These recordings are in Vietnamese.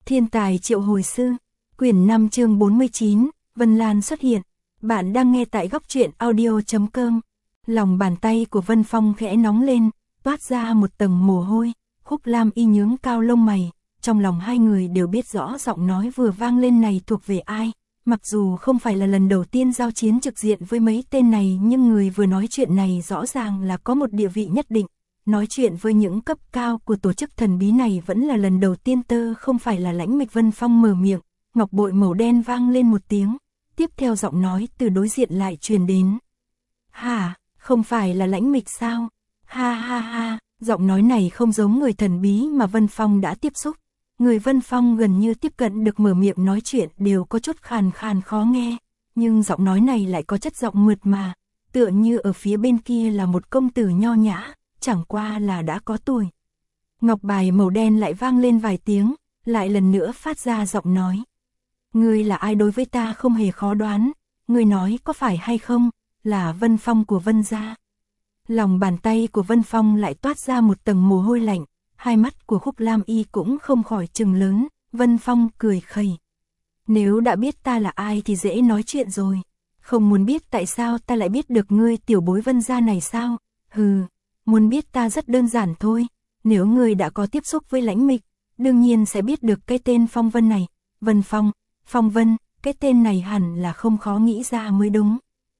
Thiên tài triệu hồi sư, quyển 5 chương 49, Vân Lan xuất hiện. Bạn đang nghe tại góc truyện audio.com. Lòng bàn tay của Vân Phong khẽ nóng lên, toát ra một tầng mồ hôi. Khúc Lam Y nhướng cao lông mày, trong lòng hai người đều biết rõ giọng nói vừa vang lên này thuộc về ai. Mặc dù không phải là lần đầu tiên giao chiến trực diện với mấy tên này, nhưng người vừa nói chuyện này rõ ràng là có một địa vị nhất định. Nói chuyện với những cấp cao của tổ chức thần bí này vẫn là lần đầu tiên. Không phải là Lãnh Mịch. Vân Phong mở miệng, ngọc bội màu đen vang lên một tiếng, tiếp theo giọng nói từ đối diện lại truyền đến. Hả, không phải là Lãnh Mịch sao? Ha ha ha, giọng nói này không giống người thần bí mà Vân Phong đã tiếp xúc. Người Vân Phong gần như tiếp cận được mở miệng nói chuyện đều có chút khàn khàn khó nghe, nhưng giọng nói này lại có chất giọng mượt mà, tựa như ở phía bên kia là một công tử nho nhã, chẳng qua là đã có tuổi. Ngọc bài màu đen lại vang lên vài tiếng, lại lần nữa phát ra giọng nói. Ngươi là ai đối với ta không hề khó đoán, ngươi nói có phải hay không, là Vân Phong của Vân gia. Lòng bàn tay của Vân Phong lại toát ra một tầng mồ hôi lạnh, hai mắt của Khúc Lam Y cũng không khỏi trừng lớn. Vân Phong cười khẩy. Nếu đã biết ta là ai thì dễ nói chuyện rồi. Không muốn biết tại sao ta lại biết được ngươi tiểu bối Vân gia này sao? Hừ, muốn biết ta rất đơn giản thôi. Nếu ngươi đã có tiếp xúc với Lãnh Mịch, đương nhiên sẽ biết được cái tên Phong Vân này. Vân Phong, Phong Vân, cái tên này hẳn là không khó nghĩ ra mới đúng.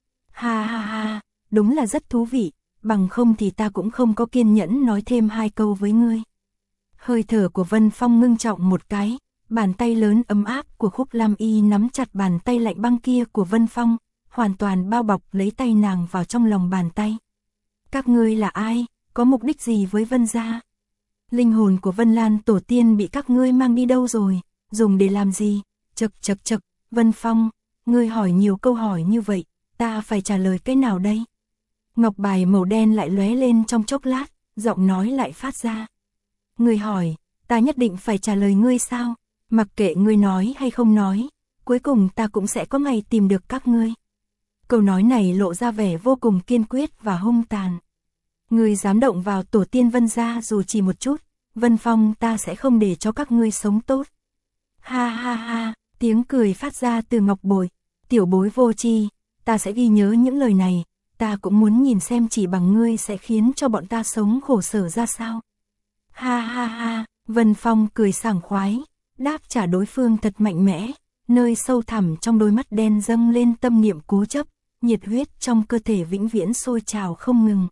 Ha ha ha, đúng là rất thú vị, bằng không thì ta cũng không có kiên nhẫn nói thêm hai câu với ngươi. Hơi thở của Vân Phong ngưng trọng một cái, bàn tay lớn ấm áp của Khúc Lam Y nắm chặt bàn tay lạnh băng kia của Vân Phong, hoàn toàn bao bọc lấy tay nàng vào trong lòng bàn tay. Các ngươi là ai, có mục đích gì với Vân gia? Linh hồn của Vân Lan tổ tiên bị các ngươi mang đi đâu rồi, dùng để làm gì? Chậc, Vân Phong, ngươi hỏi nhiều câu hỏi như vậy, ta phải trả lời cái nào đây? Ngọc bài màu đen lại lóe lên trong chốc lát, giọng nói lại phát ra. Ngươi hỏi, ta nhất định phải trả lời ngươi sao? Mặc kệ ngươi nói hay không nói, cuối cùng ta cũng sẽ có ngày tìm được các ngươi. Câu nói này lộ ra vẻ vô cùng kiên quyết và hung tàn. Ngươi dám động vào tổ tiên Vân gia dù chỉ một chút, Vân Phong ta sẽ không để cho các ngươi sống tốt. Ha ha ha, tiếng cười phát ra từ ngọc bội. Tiểu bối vô tri, ta sẽ ghi nhớ những lời này, ta cũng muốn nhìn xem chỉ bằng ngươi sẽ khiến cho bọn ta sống khổ sở ra sao. Ha ha ha, Vân Phong cười sảng khoái, đáp trả đối phương thật mạnh mẽ, nơi sâu thẳm trong đôi mắt đen dâng lên tâm niệm cố chấp, nhiệt huyết trong cơ thể vĩnh viễn sôi trào không ngừng.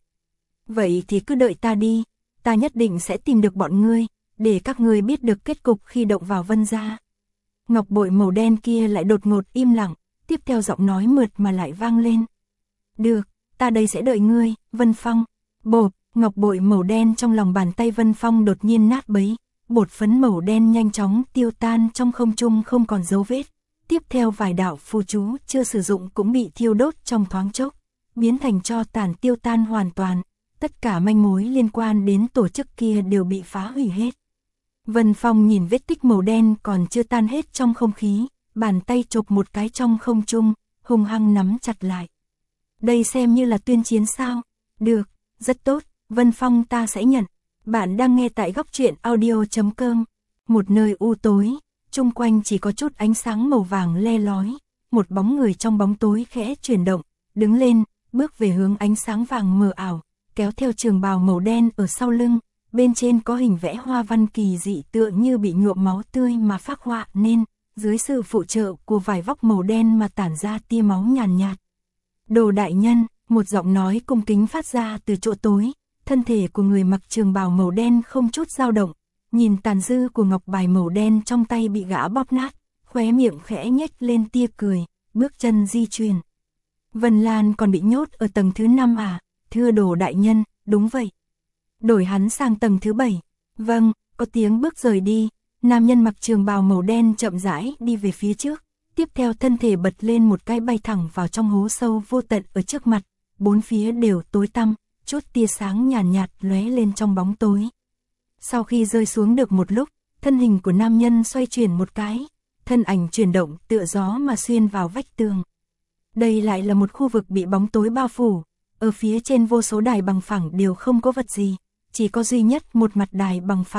Vậy thì cứ đợi ta đi, ta nhất định sẽ tìm được bọn ngươi, để các ngươi biết được kết cục khi động vào Vân gia. Ngọc bội màu đen kia lại đột ngột im lặng, tiếp theo giọng nói mượt mà lại vang lên. Được, ta đây sẽ đợi ngươi, Vân Phong. Bộp, ngọc bội màu đen trong lòng bàn tay Vân Phong đột nhiên nát bấy, bột phấn màu đen nhanh chóng tiêu tan trong không trung không còn dấu vết. Tiếp theo vài đạo phù chú chưa sử dụng cũng bị thiêu đốt trong thoáng chốc, biến thành tro tàn tiêu tan hoàn toàn. Tất cả manh mối liên quan đến tổ chức kia đều bị phá hủy hết. Vân Phong nhìn vết tích màu đen còn chưa tan hết trong không khí, bàn tay chộp một cái trong không trung, hung hăng nắm chặt lại. Đây xem như là tuyên chiến sao? Được, rất tốt, Vân Phong ta sẽ nhận. Bạn đang nghe tại góc truyện audio.com. Một nơi u tối, chung quanh chỉ có chút ánh sáng màu vàng le lói. Một bóng người trong bóng tối khẽ chuyển động, đứng lên, bước về hướng ánh sáng vàng mờ ảo, kéo theo trường bào màu đen ở sau lưng. Bên trên có hình vẽ hoa văn kỳ dị tựa như bị nhuộm máu tươi mà phác họa nên, dưới sự phụ trợ của vải vóc màu đen mà tản ra tia máu nhàn nhạt. Đồ đại nhân, một giọng nói cung kính phát ra từ chỗ tối, thân thể của người mặc trường bào màu đen không chút dao động, nhìn tàn dư của ngọc bài màu đen trong tay bị gã bóp nát, khóe miệng khẽ nhếch lên tia cười, bước chân di chuyển. Vân Lan còn bị nhốt ở tầng thứ 5 à? Thưa đồ đại nhân, đúng vậy. Đổi hắn sang tầng thứ 7. Vâng, có tiếng bước rời đi, nam nhân mặc trường bào màu đen chậm rãi đi về phía trước, tiếp theo thân thể bật lên một cái bay thẳng vào trong hố sâu vô tận ở trước mặt, bốn phía đều tối tăm, chút tia sáng nhàn nhạt lóe lên trong bóng tối. Sau khi rơi xuống được một lúc, thân hình của nam nhân xoay chuyển một cái, thân ảnh chuyển động tựa gió mà xuyên vào vách tường. Đây lại là một khu vực bị bóng tối bao phủ, ở phía trên vô số đài bằng phẳng đều không có vật gì. Chỉ có duy nhất một mặt đài bằng phẳng,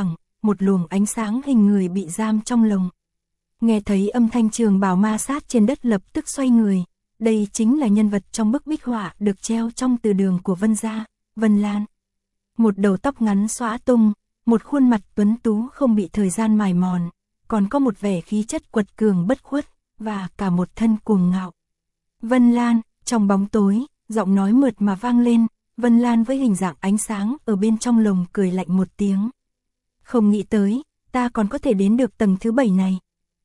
một luồng ánh sáng hình người bị giam trong lồng. Nghe thấy âm thanh trường bào ma sát trên đất lập tức xoay người, đây chính là nhân vật trong bức bích họa được treo trong từ đường của Vân gia, Vân Lan. Một đầu tóc ngắn xõa tung, một khuôn mặt tuấn tú không bị thời gian mài mòn, còn có một vẻ khí chất quật cường bất khuất, và cả một thân cuồng ngạo. Vân Lan, trong bóng tối, giọng nói mượt mà vang lên, Vân Lan với hình dạng ánh sáng ở bên trong lồng cười lạnh một tiếng. Không nghĩ tới, ta còn có thể đến được tầng thứ 7 này.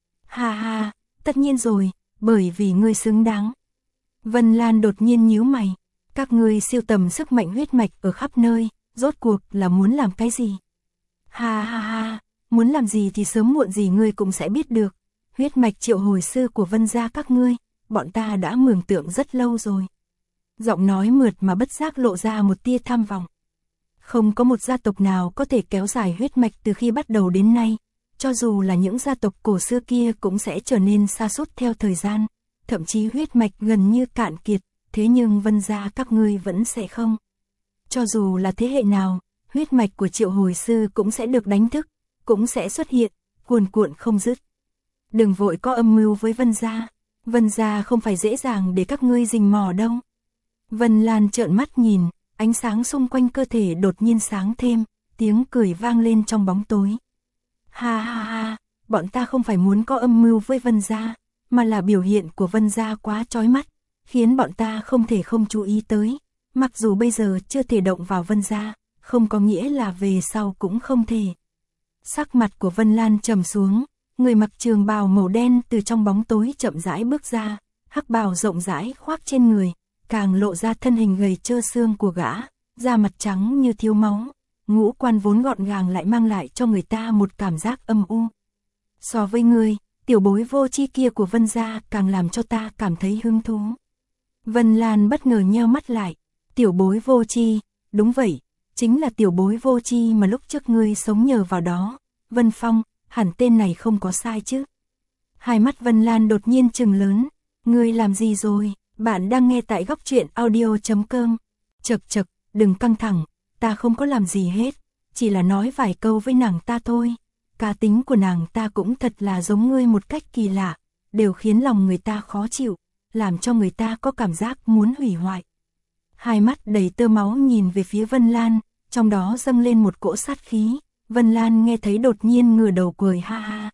Ha ha, tất nhiên rồi, bởi vì ngươi xứng đáng. Vân Lan đột nhiên nhíu mày, các ngươi siêu tầm sức mạnh huyết mạch ở khắp nơi, rốt cuộc là muốn làm cái gì? Ha ha ha, muốn làm gì thì sớm muộn gì ngươi cũng sẽ biết được. Huyết mạch triệu hồi sư của Vân gia các ngươi, bọn ta đã mường tượng rất lâu rồi. Giọng nói mượt mà bất giác lộ ra một tia tham vọng. Không có một gia tộc nào có thể kéo dài huyết mạch từ khi bắt đầu đến nay, cho dù là những gia tộc cổ xưa kia cũng sẽ trở nên sa sút theo thời gian, thậm chí huyết mạch gần như cạn kiệt, thế nhưng Vân gia các ngươi vẫn sẽ không. Cho dù là thế hệ nào, huyết mạch của triệu hồi sư cũng sẽ được đánh thức, cũng sẽ xuất hiện, cuồn cuộn không dứt. Đừng vội có âm mưu với Vân gia không phải dễ dàng để các ngươi rình mò đâu. Vân Lan trợn mắt nhìn, ánh sáng xung quanh cơ thể đột nhiên sáng thêm, tiếng cười vang lên trong bóng tối. Ha ha ha, bọn ta không phải muốn có âm mưu với Vân gia, mà là biểu hiện của Vân gia quá chói mắt, khiến bọn ta không thể không chú ý tới. Mặc dù bây giờ chưa thể động vào Vân gia, không có nghĩa là về sau cũng không thể. Sắc mặt của Vân Lan trầm xuống, người mặc trường bào màu đen từ trong bóng tối chậm rãi bước ra, hắc bào rộng rãi khoác trên người, càng lộ ra thân hình gầy trơ xương của gã, da mặt trắng như thiếu máu, ngũ quan vốn gọn gàng lại mang lại cho người ta một cảm giác âm u. So với người, tiểu bối vô tri kia của Vân gia càng làm cho ta cảm thấy hứng thú. Vân Lan bất ngờ nheo mắt lại, tiểu bối vô tri, đúng vậy, chính là tiểu bối vô tri mà lúc trước ngươi sống nhờ vào đó, Vân Phong, hẳn tên này không có sai chứ. Hai mắt Vân Lan đột nhiên trừng lớn, ngươi làm gì rồi? Bạn đang nghe tại góc truyện audio.com. Chậc chậc, đừng căng thẳng, ta không có làm gì hết, chỉ là nói vài câu với nàng ta thôi. Cá tính của nàng ta cũng thật là giống ngươi một cách kỳ lạ, đều khiến lòng người ta khó chịu, làm cho người ta có cảm giác muốn hủy hoại. Hai mắt đầy tơ máu nhìn về phía Vân Lan, trong đó dâng lên một cỗ sát khí. Vân Lan nghe thấy đột nhiên ngửa đầu cười ha ha.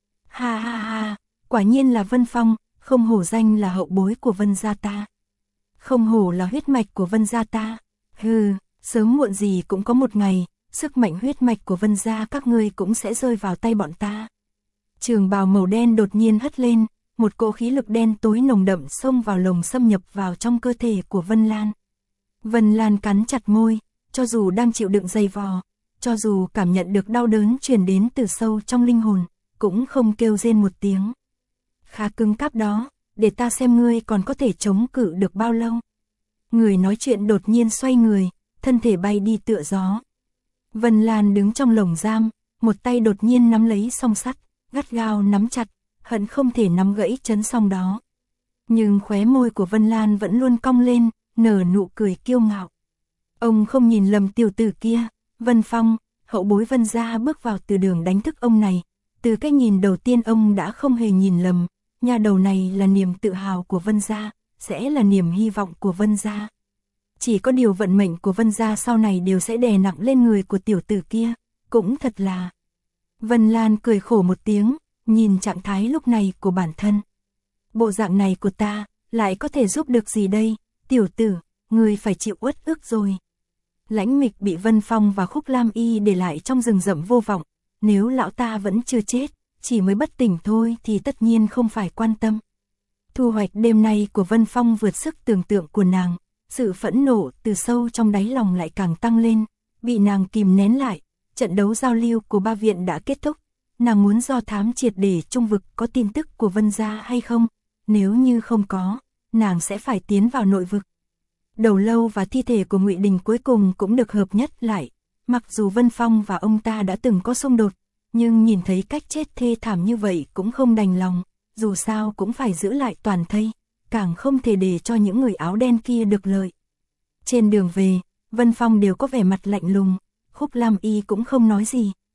Ha ha ha, quả nhiên là Vân Phong, không hổ danh là hậu bối của Vân gia ta. Không hổ là huyết mạch của Vân gia ta. Hừ, sớm muộn gì cũng có một ngày, sức mạnh huyết mạch của Vân gia các ngươi cũng sẽ rơi vào tay bọn ta. Trường bào màu đen đột nhiên hất lên, một cỗ khí lực đen tối nồng đậm xông vào lồng xâm nhập vào trong cơ thể của Vân Lan. Vân Lan cắn chặt môi, cho dù đang chịu đựng dày vò, cho dù cảm nhận được đau đớn truyền đến từ sâu trong linh hồn, cũng không kêu rên một tiếng. Khá cứng cáp đó, để ta xem ngươi còn có thể chống cự được bao lâu. Người nói chuyện đột nhiên xoay người, thân thể bay đi tựa gió. Vân Lan đứng trong lồng giam, một tay đột nhiên nắm lấy song sắt, gắt gao nắm chặt, hận không thể nắm gãy chấn song đó. Nhưng khóe môi của Vân Lan vẫn luôn cong lên, nở nụ cười kiêu ngạo. Ông không nhìn lầm tiểu tử kia, Vân Phong, hậu bối Vân gia bước vào từ đường đánh thức ông này. Từ cái nhìn đầu tiên ông đã không hề nhìn lầm, nhà đầu này là niềm tự hào của Vân gia, sẽ là niềm hy vọng của Vân gia. Chỉ có điều vận mệnh của Vân gia sau này đều sẽ đè nặng lên người của tiểu tử kia, cũng thật là. Vân Lan cười khổ một tiếng, nhìn trạng thái lúc này của bản thân. Bộ dạng này của ta, lại có thể giúp được gì đây, tiểu tử, ngươi phải chịu uất ức rồi. Lãnh Mịch bị Vân Phong và Khúc Lam Y để lại trong rừng rậm vô vọng, nếu lão ta vẫn chưa chết, chỉ mới bất tỉnh thôi thì tất nhiên không phải quan tâm. Thu hoạch đêm nay của Vân Phong vượt sức tưởng tượng của nàng, sự phẫn nộ từ sâu trong đáy lòng lại càng tăng lên, bị nàng kìm nén lại. Trận đấu giao lưu của ba viện đã kết thúc, nàng muốn do thám triệt để trung vực có tin tức của Vân gia hay không, nếu như không có, nàng sẽ phải tiến vào nội vực. Đầu lâu và thi thể của Ngụy Đình cuối cùng cũng được hợp nhất lại, mặc dù Vân Phong và ông ta đã từng có xung đột, nhưng nhìn thấy cách chết thê thảm như vậy cũng không đành lòng, dù sao cũng phải giữ lại toàn thây, càng không thể để cho những người áo đen kia được lợi. Trên đường về, Vân Phong đều có vẻ mặt lạnh lùng, Khúc Lam Y cũng không nói gì,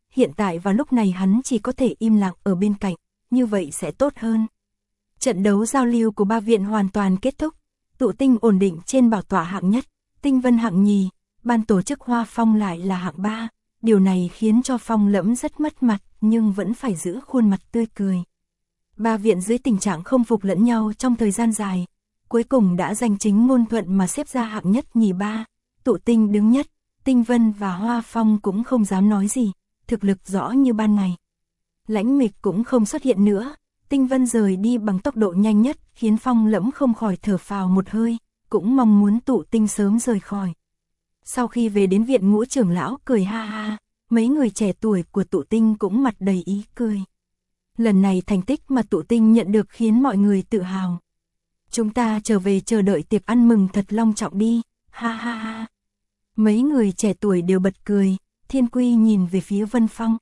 hiện tại vào lúc này hắn chỉ có thể im lặng ở bên cạnh, như vậy sẽ tốt hơn. Trận đấu giao lưu của ba viện hoàn toàn kết thúc, Tụ Tinh ổn định trên bảo tọa hạng nhất, Tinh Vân hạng nhì, ban tổ chức Hoa Phong lại là hạng ba. Điều này khiến cho Phong Lẫm rất mất mặt, nhưng vẫn phải giữ khuôn mặt tươi cười. Ba viện dưới tình trạng không phục lẫn nhau trong thời gian dài, cuối cùng đã danh chính ngôn thuận mà xếp ra hạng nhất nhì ba. Tụ Tinh đứng nhất, Tinh Vân và Hoa Phong cũng không dám nói gì, thực lực rõ như ban ngày. Lãnh Mịch cũng không xuất hiện nữa, Tinh Vân rời đi bằng tốc độ nhanh nhất, khiến Phong Lẫm không khỏi thở phào một hơi, cũng mong muốn Tụ Tinh sớm rời khỏi. Sau khi về đến viện, Ngũ trưởng lão cười ha ha, mấy người trẻ tuổi của Tụ Tinh cũng mặt đầy ý cười. Lần này thành tích mà Tụ Tinh nhận được khiến mọi người tự hào. Chúng ta trở về chờ đợi tiệc ăn mừng thật long trọng đi, ha ha ha. Mấy người trẻ tuổi đều bật cười, Thiên Quy nhìn về phía Vân Phong.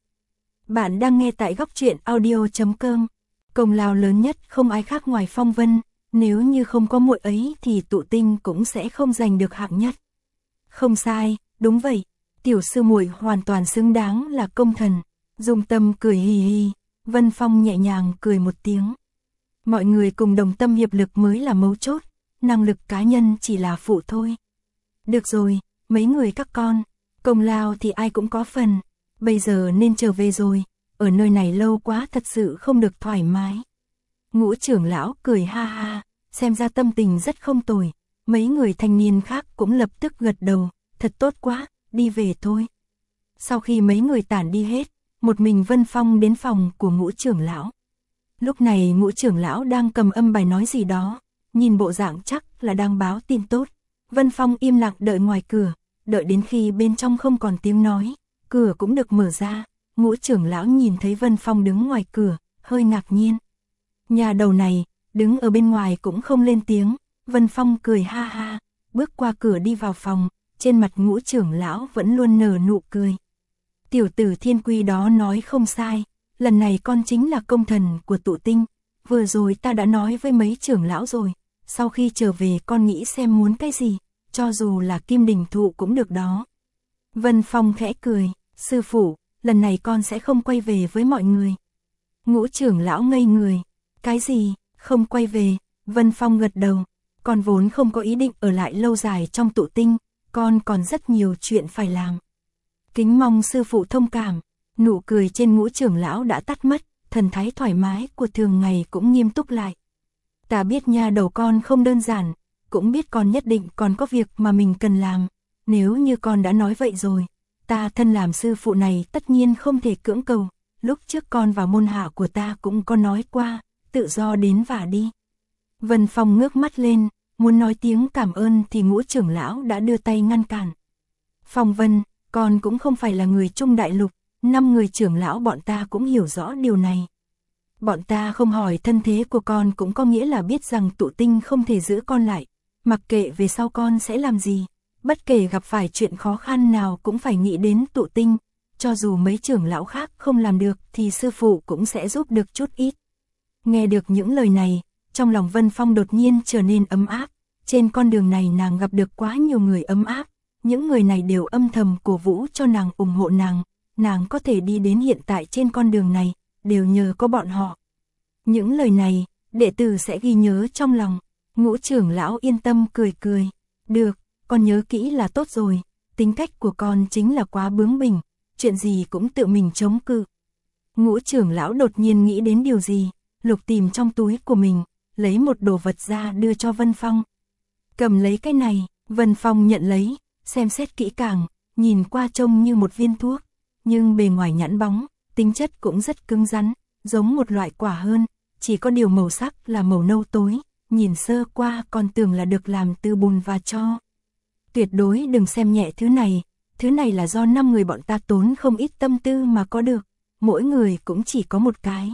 Bạn đang nghe tại góc truyện audio.com. Công lao lớn nhất không ai khác ngoài Phong Vân, nếu như không có muội ấy thì Tụ Tinh cũng sẽ không giành được hạng nhất. Không sai, đúng vậy, tiểu sư muội hoàn toàn xứng đáng là công thần. Dung Tâm cười hì hì, Vân Phong nhẹ nhàng cười một tiếng. Mọi người cùng đồng tâm hiệp lực mới là mấu chốt, năng lực cá nhân chỉ là phụ thôi. Được rồi, mấy người các con, công lao thì ai cũng có phần, bây giờ nên trở về rồi, ở nơi này lâu quá thật sự không được thoải mái. Ngũ trưởng lão cười ha ha, xem ra tâm tình rất không tồi, mấy người thanh niên khác cũng lập tức gật đầu, thật tốt quá, đi về thôi. Sau khi mấy người tản đi hết, một mình Vân Phong đến phòng của Ngũ trưởng lão. Lúc này Ngũ trưởng lão đang cầm âm bài nói gì đó, nhìn bộ dạng chắc là đang báo tin tốt. Vân Phong im lặng đợi ngoài cửa, đợi đến khi bên trong không còn tiếng nói, cửa cũng được mở ra. Ngũ trưởng lão nhìn thấy Vân Phong đứng ngoài cửa, hơi ngạc nhiên. Nhà đầu này, đứng ở bên ngoài cũng không lên tiếng. Vân Phong cười ha ha, bước qua cửa đi vào phòng, trên mặt Ngũ trưởng lão vẫn luôn nở nụ cười. Tiểu tử Thiên Quy đó nói không sai, lần này con chính là công thần của Tụ Tinh, vừa rồi ta đã nói với mấy trưởng lão rồi, sau khi trở về con nghĩ xem muốn cái gì, cho dù là Kim Đình Thụ cũng được đó. Vân Phong khẽ cười, sư phụ, lần này con sẽ không quay về với mọi người. Ngũ trưởng lão ngây người, cái gì, không quay về? Vân Phong gật đầu, con vốn không có ý định ở lại lâu dài trong Tụ Tinh, con còn rất nhiều chuyện phải làm. Kính mong sư phụ thông cảm. Nụ cười trên Ngũ trưởng lão đã tắt mất, thần thái thoải mái của thường ngày cũng nghiêm túc lại. Ta biết nha đầu con không đơn giản, cũng biết con nhất định còn có việc mà mình cần làm. Nếu như con đã nói vậy rồi, ta thân làm sư phụ này tất nhiên không thể cưỡng cầu. Lúc trước con vào môn hạ của ta cũng có nói qua, tự do đến và đi. Vân Phong ngước mắt lên, muốn nói tiếng cảm ơn thì Ngũ trưởng lão đã đưa tay ngăn cản. Phong Vân, con cũng không phải là người Trung Đại Lục, 5 người trưởng lão bọn ta cũng hiểu rõ điều này. Bọn ta không hỏi thân thế của con cũng có nghĩa là biết rằng Tụ Tinh không thể giữ con lại, mặc kệ về sau con sẽ làm gì, bất kể gặp phải chuyện khó khăn nào cũng phải nghĩ đến Tụ Tinh, cho dù mấy trưởng lão khác không làm được thì sư phụ cũng sẽ giúp được chút ít. Nghe được những lời này, trong lòng Vân Phong đột nhiên trở nên ấm áp, trên con đường này nàng gặp được quá nhiều người ấm áp, những người này đều âm thầm cổ vũ cho nàng, ủng hộ nàng có thể đi đến hiện tại trên con đường này, đều nhờ có bọn họ. Những lời này, đệ tử sẽ ghi nhớ trong lòng. Ngũ trưởng lão yên tâm cười cười, được, con nhớ kỹ là tốt rồi, tính cách của con chính là quá bướng bỉnh, chuyện gì cũng tự mình chống cự. Ngũ trưởng lão đột nhiên nghĩ đến điều gì, lục tìm trong túi của mình, lấy một đồ vật ra đưa cho Vân Phong. Cầm lấy cái này, Vân Phong nhận lấy, xem xét kỹ càng, nhìn qua trông như một viên thuốc, nhưng bề ngoài nhẵn bóng, tính chất cũng rất cứng rắn, giống một loại quả hơn, chỉ có điều màu sắc là màu nâu tối, nhìn sơ qua còn tưởng là được làm từ bùn và tro. Tuyệt đối đừng xem nhẹ thứ này là do 5 người bọn ta tốn không ít tâm tư mà có được, mỗi người cũng chỉ có một cái.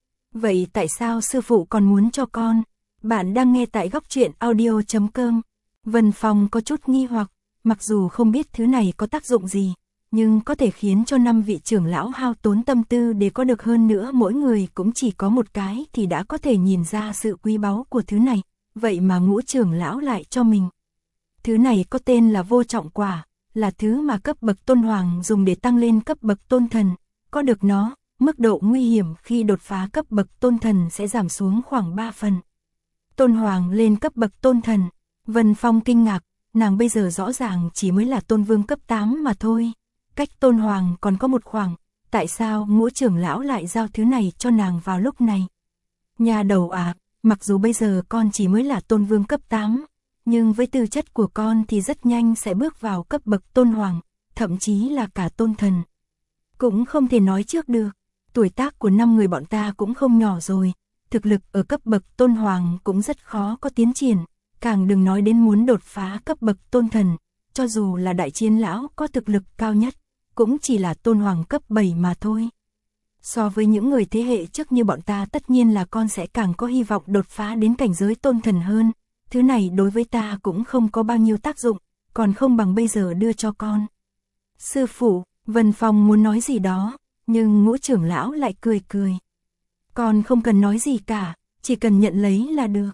Vậy tại sao sư phụ còn muốn cho con? Bạn đang nghe tại góc truyện audio.com. Vân Phong có chút nghi hoặc, mặc dù không biết thứ này có tác dụng gì, nhưng có thể khiến cho 5 vị trưởng lão hao tốn tâm tư để có được, hơn nữa mỗi người cũng chỉ có một cái thì đã có thể nhìn ra sự quý báu của thứ này, vậy mà Ngũ trưởng lão lại cho mình. Thứ này có tên là Vô Trọng Quả, là thứ mà cấp bậc tôn hoàng dùng để tăng lên cấp bậc tôn thần, Có được nó, mức độ nguy hiểm khi đột phá cấp bậc tôn thần sẽ giảm xuống khoảng 3 phần. Tôn Hoàng lên cấp bậc tôn thần. Vân Phong kinh ngạc, nàng bây giờ rõ ràng chỉ mới là tôn vương cấp 8 mà thôi. Cách Tôn Hoàng còn có một khoảng, tại sao Ngũ trưởng lão lại giao thứ này cho nàng vào lúc này? Nhà đầu à, mặc dù bây giờ con chỉ mới là tôn vương cấp 8, nhưng với tư chất của con thì rất nhanh sẽ bước vào cấp bậc tôn hoàng, thậm chí là cả tôn thần. Cũng không thể nói trước được, tuổi tác của 5 người bọn ta cũng không nhỏ rồi, thực lực ở cấp bậc tôn hoàng cũng rất khó có tiến triển, càng đừng nói đến muốn đột phá cấp bậc tôn thần, cho dù là đại chiến lão có thực lực cao nhất, cũng chỉ là tôn hoàng cấp 7 mà thôi. So với những người thế hệ trước như bọn ta tất nhiên là con sẽ càng có hy vọng đột phá đến cảnh giới tôn thần hơn, thứ này đối với ta cũng không có bao nhiêu tác dụng, còn không bằng bây giờ đưa cho con. Sư phụ, Vân Phong muốn nói gì đó, nhưng Ngũ trưởng lão lại cười cười. Con không cần nói gì cả, chỉ cần nhận lấy là được.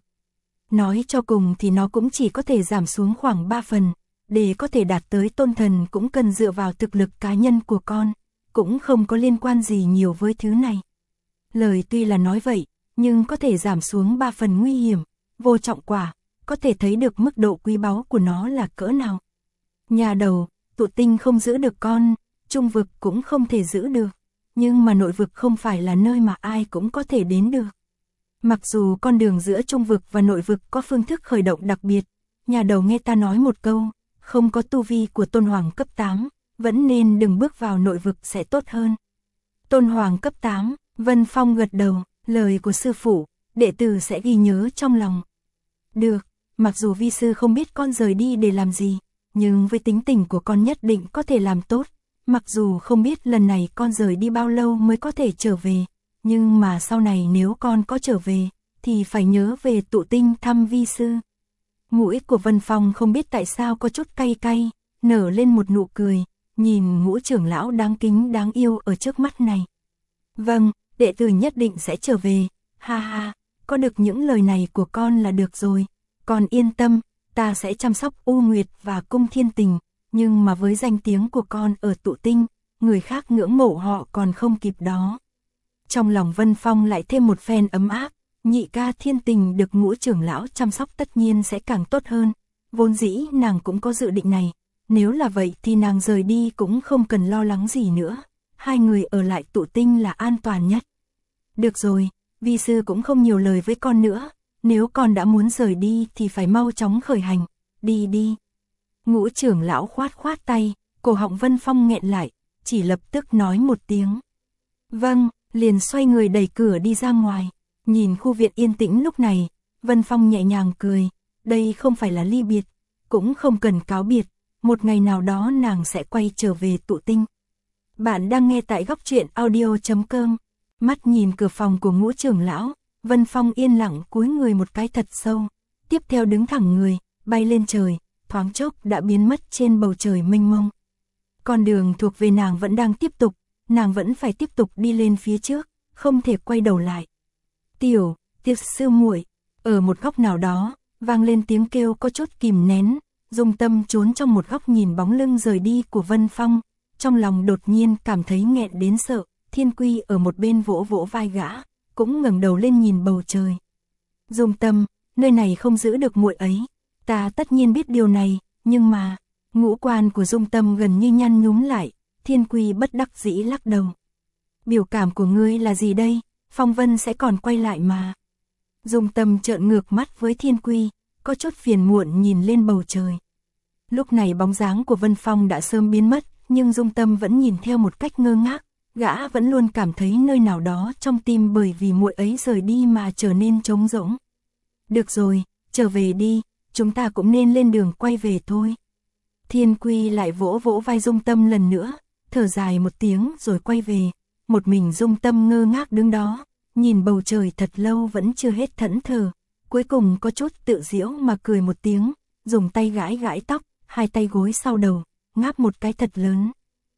Nói cho cùng thì nó cũng chỉ có thể giảm xuống khoảng 3 phần, để có thể đạt tới tôn thần cũng cần dựa vào thực lực cá nhân của con, cũng không có liên quan gì nhiều với thứ này. Lời tuy là nói vậy, nhưng có thể giảm xuống 3 phần nguy hiểm, vô trọng quả, có thể thấy được mức độ quý báu của nó là cỡ nào. Nhà đầu, tụ tinh không giữ được con, trung vực cũng không thể giữ được, nhưng mà nội vực không phải là nơi mà ai cũng có thể đến được. Mặc dù con đường giữa trung vực và nội vực có phương thức khởi động đặc biệt, nhà đầu nghe ta nói một câu, không có tu vi của tôn hoàng cấp 8, vẫn nên đừng bước vào nội vực sẽ tốt hơn. Tôn hoàng cấp 8, Vân Phong gật đầu, lời của sư phụ, đệ tử sẽ ghi nhớ trong lòng. Được, mặc dù vi sư không biết con rời đi để làm gì, nhưng với tính tình của con nhất định có thể làm tốt. Mặc dù không biết lần này con rời đi bao lâu mới có thể trở về, nhưng mà sau này nếu con có trở về, thì phải nhớ về tụ tinh thăm vi sư. Mũi của Vân Phong không biết tại sao có chút cay cay, nở lên một nụ cười, nhìn Ngũ trưởng lão đáng kính đáng yêu ở trước mắt này. Vâng, đệ tử nhất định sẽ trở về, ha ha, có được những lời này của con là được rồi, con yên tâm, ta sẽ chăm sóc U Nguyệt và Cung Thiên Tình, nhưng mà với danh tiếng của con ở tụ tinh, người khác ngưỡng mộ họ còn không kịp đó. Trong lòng Vân Phong lại thêm một phen ấm áp, nhị ca Thiên Tình được Ngũ trưởng lão chăm sóc tất nhiên sẽ càng tốt hơn, vốn dĩ nàng cũng có dự định này, nếu là vậy thì nàng rời đi cũng không cần lo lắng gì nữa, hai người ở lại tụ tinh là an toàn nhất. Được rồi, vi sư cũng không nhiều lời với con nữa, nếu con đã muốn rời đi thì phải mau chóng khởi hành, đi đi. Ngũ trưởng lão khoát khoát tay, cổ họng Vân Phong nghẹn lại, chỉ lập tức nói một tiếng. Vâng, liền xoay người đẩy cửa đi ra ngoài, nhìn khu viện yên tĩnh lúc này, Vân Phong nhẹ nhàng cười, đây không phải là ly biệt, cũng không cần cáo biệt, một ngày nào đó nàng sẽ quay trở về tụ tinh. Bạn đang nghe tại góc truyện audio.com, mắt nhìn cửa phòng của Ngũ trưởng lão, Vân Phong yên lặng cúi người một cái thật sâu, tiếp theo đứng thẳng người, bay lên trời, thoáng chốc đã biến mất trên bầu trời mênh mông. Con đường thuộc về nàng vẫn đang tiếp tục, nàng vẫn phải tiếp tục đi lên phía trước, không thể quay đầu lại. Tiểu sư muội, ở một góc nào đó, vang lên tiếng kêu có chút kìm nén, Dung Tâm trốn trong một góc nhìn bóng lưng rời đi của Vân Phong, trong lòng đột nhiên cảm thấy nghẹn đến sợ, Thiên Quy ở một bên vỗ vỗ vai gã, cũng ngẩng đầu lên nhìn bầu trời. Dung Tâm, nơi này không giữ được muội ấy, ta tất nhiên biết điều này, nhưng mà, ngũ quan của Dung Tâm gần như nhăn nhúm lại, Thiên Quy bất đắc dĩ lắc đầu. Biểu cảm của ngươi là gì đây, Phong Vân sẽ còn quay lại mà. Dung Tâm trợn ngược mắt với Thiên Quy, có chút phiền muộn nhìn lên bầu trời. Lúc này bóng dáng của Vân Phong đã sớm biến mất, nhưng Dung Tâm vẫn nhìn theo một cách ngơ ngác, gã vẫn luôn cảm thấy nơi nào đó trong tim bởi vì muội ấy rời đi mà trở nên trống rỗng. Được rồi, trở về đi, chúng ta cũng nên lên đường quay về thôi. Thiên Quy lại vỗ vỗ vai Dung Tâm lần nữa, thở dài một tiếng rồi quay về, một mình Dung Tâm ngơ ngác đứng đó, nhìn bầu trời thật lâu vẫn chưa hết thẫn thờ, cuối cùng có chút tự giễu mà cười một tiếng, dùng tay gãi gãi tóc, hai tay gối sau đầu, ngáp một cái thật lớn.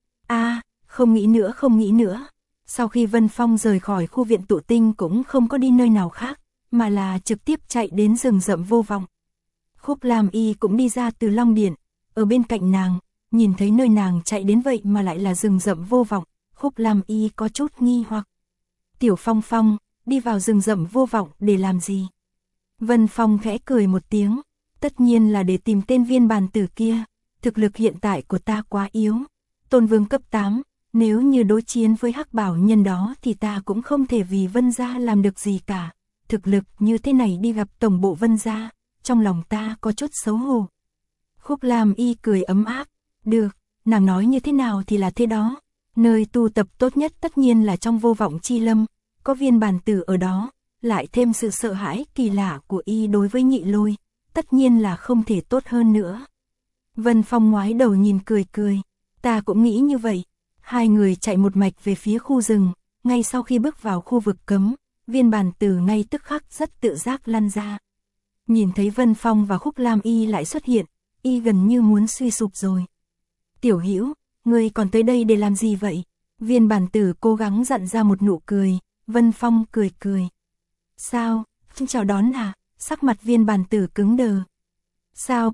Không nghĩ nữa không nghĩ nữa. Sau khi Vân Phong rời khỏi khu viện tụ tinh cũng không có đi nơi nào khác, mà là trực tiếp chạy đến rừng rậm vô vọng. Khúc Lam Y cũng đi ra từ Long Điện, ở bên cạnh nàng, nhìn thấy nơi nàng chạy đến vậy mà lại là rừng rậm vô vọng, Khúc Lam Y có chút nghi hoặc. Tiểu Phong Phong, đi vào rừng rậm vô vọng để làm gì? Vân Phong khẽ cười một tiếng, tất nhiên là để tìm tên viên bàn tử kia, thực lực hiện tại của ta quá yếu. Tôn vương cấp 8, nếu như đối chiến với hắc bảo nhân đó thì ta cũng không thể vì Vân gia làm được gì cả. Thực lực như thế này đi gặp tổng bộ Vân gia, trong lòng ta có chút xấu hổ. Khúc Lam Y cười ấm áp, được, nàng nói như thế nào thì là thế đó. Nơi tu tập tốt nhất tất nhiên là trong vô vọng chi lâm, có viên bàn tử ở đó, lại thêm sự sợ hãi kỳ lạ của y đối với Nhị Lôi, tất nhiên là không thể tốt hơn nữa. Vân Phong ngoái đầu nhìn cười cười, ta cũng nghĩ như vậy. Hai người chạy một mạch về phía khu rừng, ngay sau khi bước vào khu vực cấm, viên bàn tử ngay tức khắc rất tự giác lăn ra. Nhìn thấy Vân Phong và Khúc Lam Y lại xuất hiện, y gần như muốn suy sụp rồi. Tiểu Hữu, ngươi còn tới đây để làm gì vậy? Viên bàn tử cố gắng dặn ra một nụ cười, Vân Phong cười cười. Sao, chào đón à? Sắc mặt viên bàn tử cứng đờ. Sao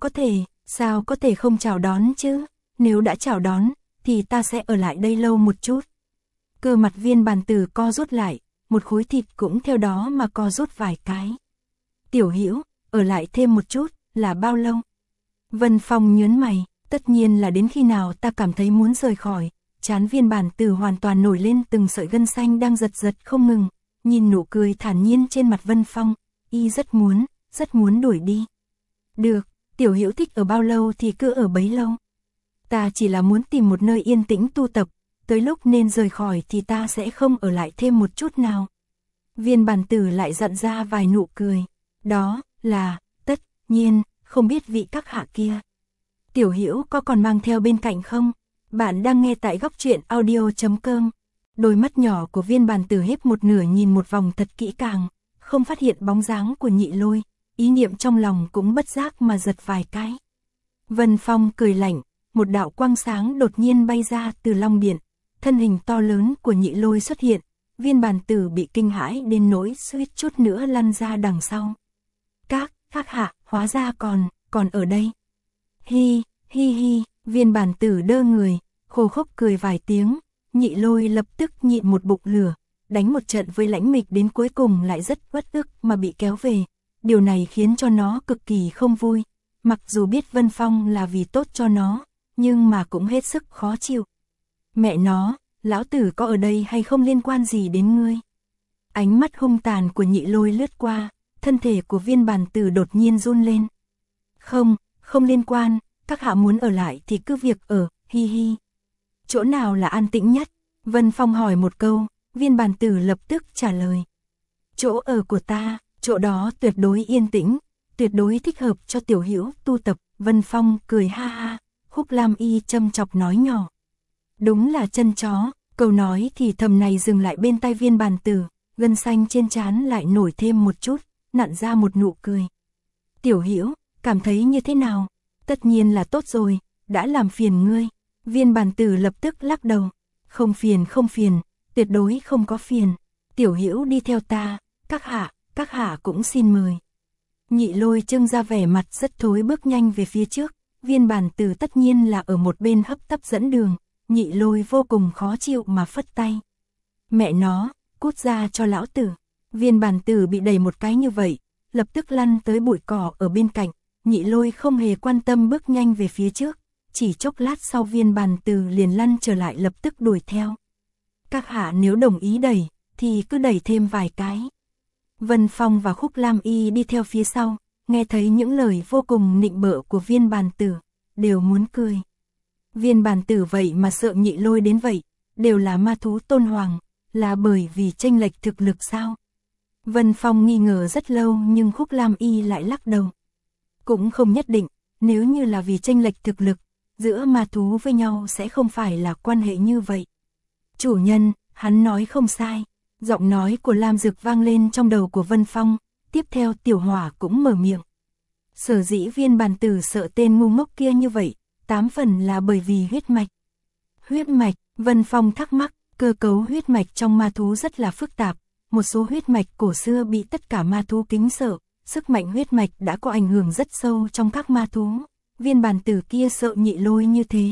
có thể không chào đón chứ? Nếu đã chào đón, thì ta sẽ ở lại đây lâu một chút. Cơ mặt viên bàn tử co rút lại, một khối thịt cũng theo đó mà co rút vài cái. Tiểu Hữu, ở lại thêm một chút, là bao lâu? Vân Phong nhớn mày, tất nhiên là đến khi nào ta cảm thấy muốn rời khỏi. Trán viên bàn tử hoàn toàn nổi lên từng sợi gân xanh đang giật giật không ngừng. Nhìn nụ cười thản nhiên trên mặt Vân Phong, y rất muốn đuổi đi. Được, Tiểu Hữu thích ở bao lâu thì cứ ở bấy lâu. Ta chỉ là muốn tìm một nơi yên tĩnh tu tập, tới lúc nên rời khỏi thì ta sẽ không ở lại thêm một chút nào. Viên bàn tử lại dặn ra vài nụ cười, đó là, tất nhiên, không biết vị các hạ kia. Tiểu Hữu có còn mang theo bên cạnh không? Bạn đang nghe tại góc truyện audio.com. Đôi mắt nhỏ của viên bàn tử híp một nửa nhìn một vòng thật kỹ càng, không phát hiện bóng dáng của Nhị Lôi, ý niệm trong lòng cũng bất giác mà giật vài cái. Vân Phong cười lạnh, một đạo quang sáng đột nhiên bay ra từ long điện, thân hình to lớn của Nhị Lôi xuất hiện, viên bàn tử bị kinh hãi đến nỗi suýt chút nữa lăn ra đằng sau. Các hạ, hóa ra còn ở đây. Hi, viên bàn tử đơ người, khô khốc cười vài tiếng, Nhị Lôi lập tức nhịn một bụng lửa, đánh một trận với Lãnh Mịch đến cuối cùng lại rất uất ức mà bị kéo về. Điều này khiến cho nó cực kỳ không vui, mặc dù biết Vân Phong là vì tốt cho nó, nhưng mà cũng hết sức khó chịu. Mẹ nó, lão tử có ở đây hay không liên quan gì đến ngươi? Ánh mắt hung tàn của Nhị Lôi lướt qua, thân thể của viên bàn tử đột nhiên run lên. Không liên quan, các hạ muốn ở lại thì cứ việc ở, hi. Chỗ nào là an tĩnh nhất? Vân Phong hỏi một câu, viên bàn tử lập tức trả lời. Chỗ ở của ta, chỗ đó tuyệt đối yên tĩnh, tuyệt đối thích hợp cho Tiểu Hữu tu tập. Vân Phong cười ha ha, Khúc Lam Y châm chọc nói nhỏ. Đúng là chân chó, câu nói thì thầm này dừng lại bên tai viên bàn tử, gân xanh trên trán lại nổi thêm một chút, nặn ra một nụ cười. Tiểu Hữu, cảm thấy như thế nào? Tất nhiên là tốt rồi, đã làm phiền ngươi. Viên bàn tử lập tức lắc đầu. Không phiền, tuyệt đối không có phiền. Tiểu Hữu đi theo ta, các hạ cũng xin mời. Nhị Lôi trưng ra vẻ mặt rất thối bước nhanh về phía trước, viên bàn tử tất nhiên là ở một bên hấp tấp dẫn đường, Nhị Lôi vô cùng khó chịu mà phất tay. Mẹ nó, cút ra cho lão tử. Viên bàn tử bị đẩy một cái như vậy, lập tức lăn tới bụi cỏ ở bên cạnh, Nhị Lôi không hề quan tâm bước nhanh về phía trước, chỉ chốc lát sau viên bàn tử liền lăn trở lại lập tức đuổi theo. Các hạ nếu đồng ý đẩy, thì cứ đẩy thêm vài cái. Vân Phong và Khúc Lam Y đi theo phía sau, nghe thấy những lời vô cùng nịnh bợ của viên bàn tử, đều muốn cười. Viên bàn tử vậy mà sợ Nhị Lôi đến vậy, đều là ma thú tôn hoàng, là bởi vì chênh lệch thực lực sao? Vân Phong nghi ngờ rất lâu nhưng Khúc Lam Y lại lắc đầu. Cũng không nhất định, nếu như là vì chênh lệch thực lực, giữa ma thú với nhau sẽ không phải là quan hệ như vậy. Chủ nhân, hắn nói không sai. Giọng nói của Lam Dực vang lên trong đầu của Vân Phong, tiếp theo Tiểu Hỏa cũng mở miệng. Sở dĩ viên bàn tử sợ tên ngu ngốc kia như vậy, 8 phần là bởi vì huyết mạch. Huyết mạch, Vân Phong thắc mắc, cơ cấu huyết mạch trong ma thú rất là phức tạp, một số huyết mạch cổ xưa bị tất cả ma thú kính sợ, sức mạnh huyết mạch đã có ảnh hưởng rất sâu trong các ma thú. Viên bàn tử kia sợ Nhị Lôi như thế,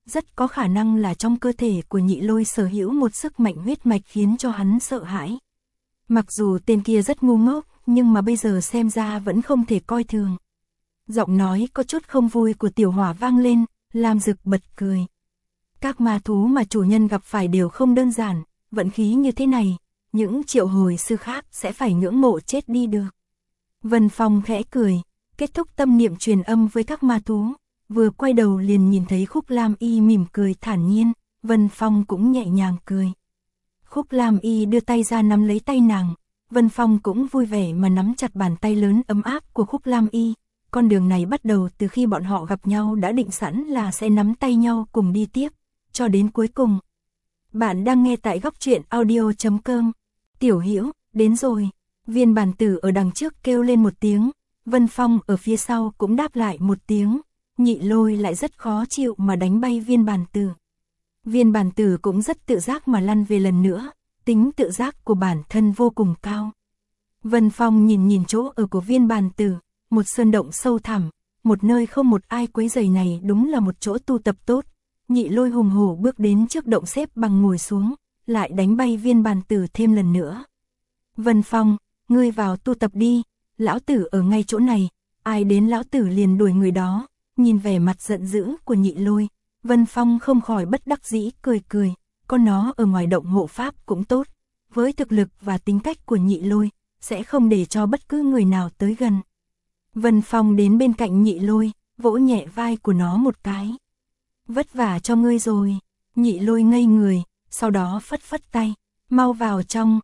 rất có khả năng là trong cơ thể của Nhị Lôi sở hữu một sức mạnh huyết mạch khiến cho hắn sợ hãi. Mặc dù tên kia rất ngu ngốc, nhưng mà bây giờ xem ra vẫn không thể coi thường. Giọng nói có chút không vui của Tiểu Hỏa vang lên, làm Dực bật cười. Các ma thú mà chủ nhân gặp phải đều không đơn giản, vận khí như thế này, những triệu hồi sư khác sẽ phải ngưỡng mộ chết đi được. Vân Phong khẽ cười, kết thúc tâm niệm truyền âm với các ma thú, vừa quay đầu liền nhìn thấy Khúc Lam Y mỉm cười thản nhiên, Vân Phong cũng nhẹ nhàng cười. Khúc Lam Y đưa tay ra nắm lấy tay nàng, Vân Phong cũng vui vẻ mà nắm chặt bàn tay lớn ấm áp của Khúc Lam Y. Con đường này bắt đầu từ khi bọn họ gặp nhau đã định sẵn là sẽ nắm tay nhau cùng đi tiếp, cho đến cuối cùng. Bạn đang nghe tại góc truyện audio.com. Tiểu Hữu, đến rồi. Viên bản tử ở đằng trước kêu lên một tiếng, Vân Phong ở phía sau cũng đáp lại một tiếng. Nhị Lôi lại rất khó chịu mà đánh bay viên bản tử. Viên bản tử cũng rất tự giác mà lăn về lần nữa, tính tự giác của bản thân vô cùng cao. Vân Phong nhìn chỗ ở của viên bản tử, một sơn động sâu thẳm, một nơi không một ai quấy rầy này đúng là một chỗ tu tập tốt. Nhị Lôi hùng hổ bước đến trước động xếp bằng ngồi xuống, lại đánh bay viên bản tử thêm lần nữa. Vân Phong, ngươi vào tu tập đi, lão tử ở ngay chỗ này, ai đến lão tử liền đuổi người đó. Nhìn vẻ mặt giận dữ của Nhị Lôi, Vân Phong không khỏi bất đắc dĩ cười, con nó ở ngoài động hộ pháp cũng tốt, với thực lực và tính cách của Nhị Lôi, sẽ không để cho bất cứ người nào tới gần. Vân Phong đến bên cạnh Nhị Lôi, vỗ nhẹ vai của nó một cái. Vất vả cho ngươi rồi. Nhị Lôi ngây người, sau đó phất tay, mau vào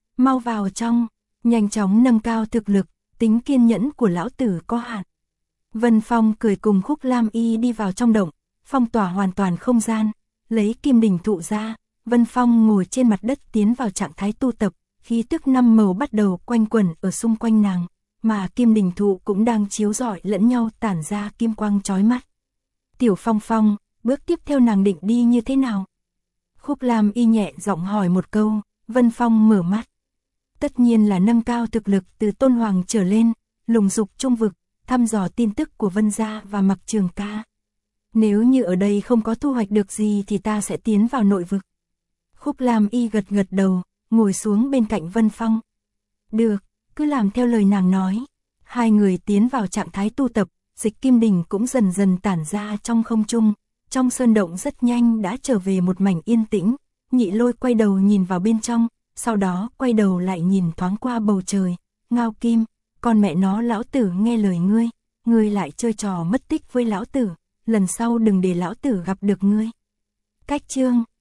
trong, nhanh chóng nâng cao thực lực, tính kiên nhẫn của lão tử có hạn. Vân Phong cười cùng Khúc Lam Y đi vào trong động, phong tỏa hoàn toàn không gian, lấy kim đỉnh thụ ra, Vân Phong ngồi trên mặt đất tiến vào trạng thái tu tập, khí tức năm màu bắt đầu quanh quẩn ở xung quanh nàng, mà kim đỉnh thụ cũng đang chiếu rọi lẫn nhau tản ra kim quang chói mắt. Tiểu Phong Phong, bước tiếp theo nàng định đi như thế nào? Khúc Lam Y nhẹ giọng hỏi một câu, Vân Phong mở mắt. Tất nhiên là nâng cao thực lực từ Tôn Hoàng trở lên, lùng dục trung vực, thăm dò tin tức của Vân gia và Mặc Trường Ca. Nếu như ở đây không có thu hoạch được gì thì ta sẽ tiến vào nội vực. Khúc Lam Y gật đầu, ngồi xuống bên cạnh Vân Phong. Được, cứ làm theo lời nàng nói. Hai người tiến vào trạng thái tu tập, dịch kim đỉnh cũng dần dần tản ra trong không trung. Trong sơn động rất nhanh đã trở về một mảnh yên tĩnh. Nhị Lôi quay đầu nhìn vào bên trong, sau đó quay đầu lại nhìn thoáng qua bầu trời. Ngao Kim, con mẹ nó lão tử nghe lời ngươi lại chơi trò mất tích với lão tử, lần sau đừng để lão tử gặp được ngươi. Cách chương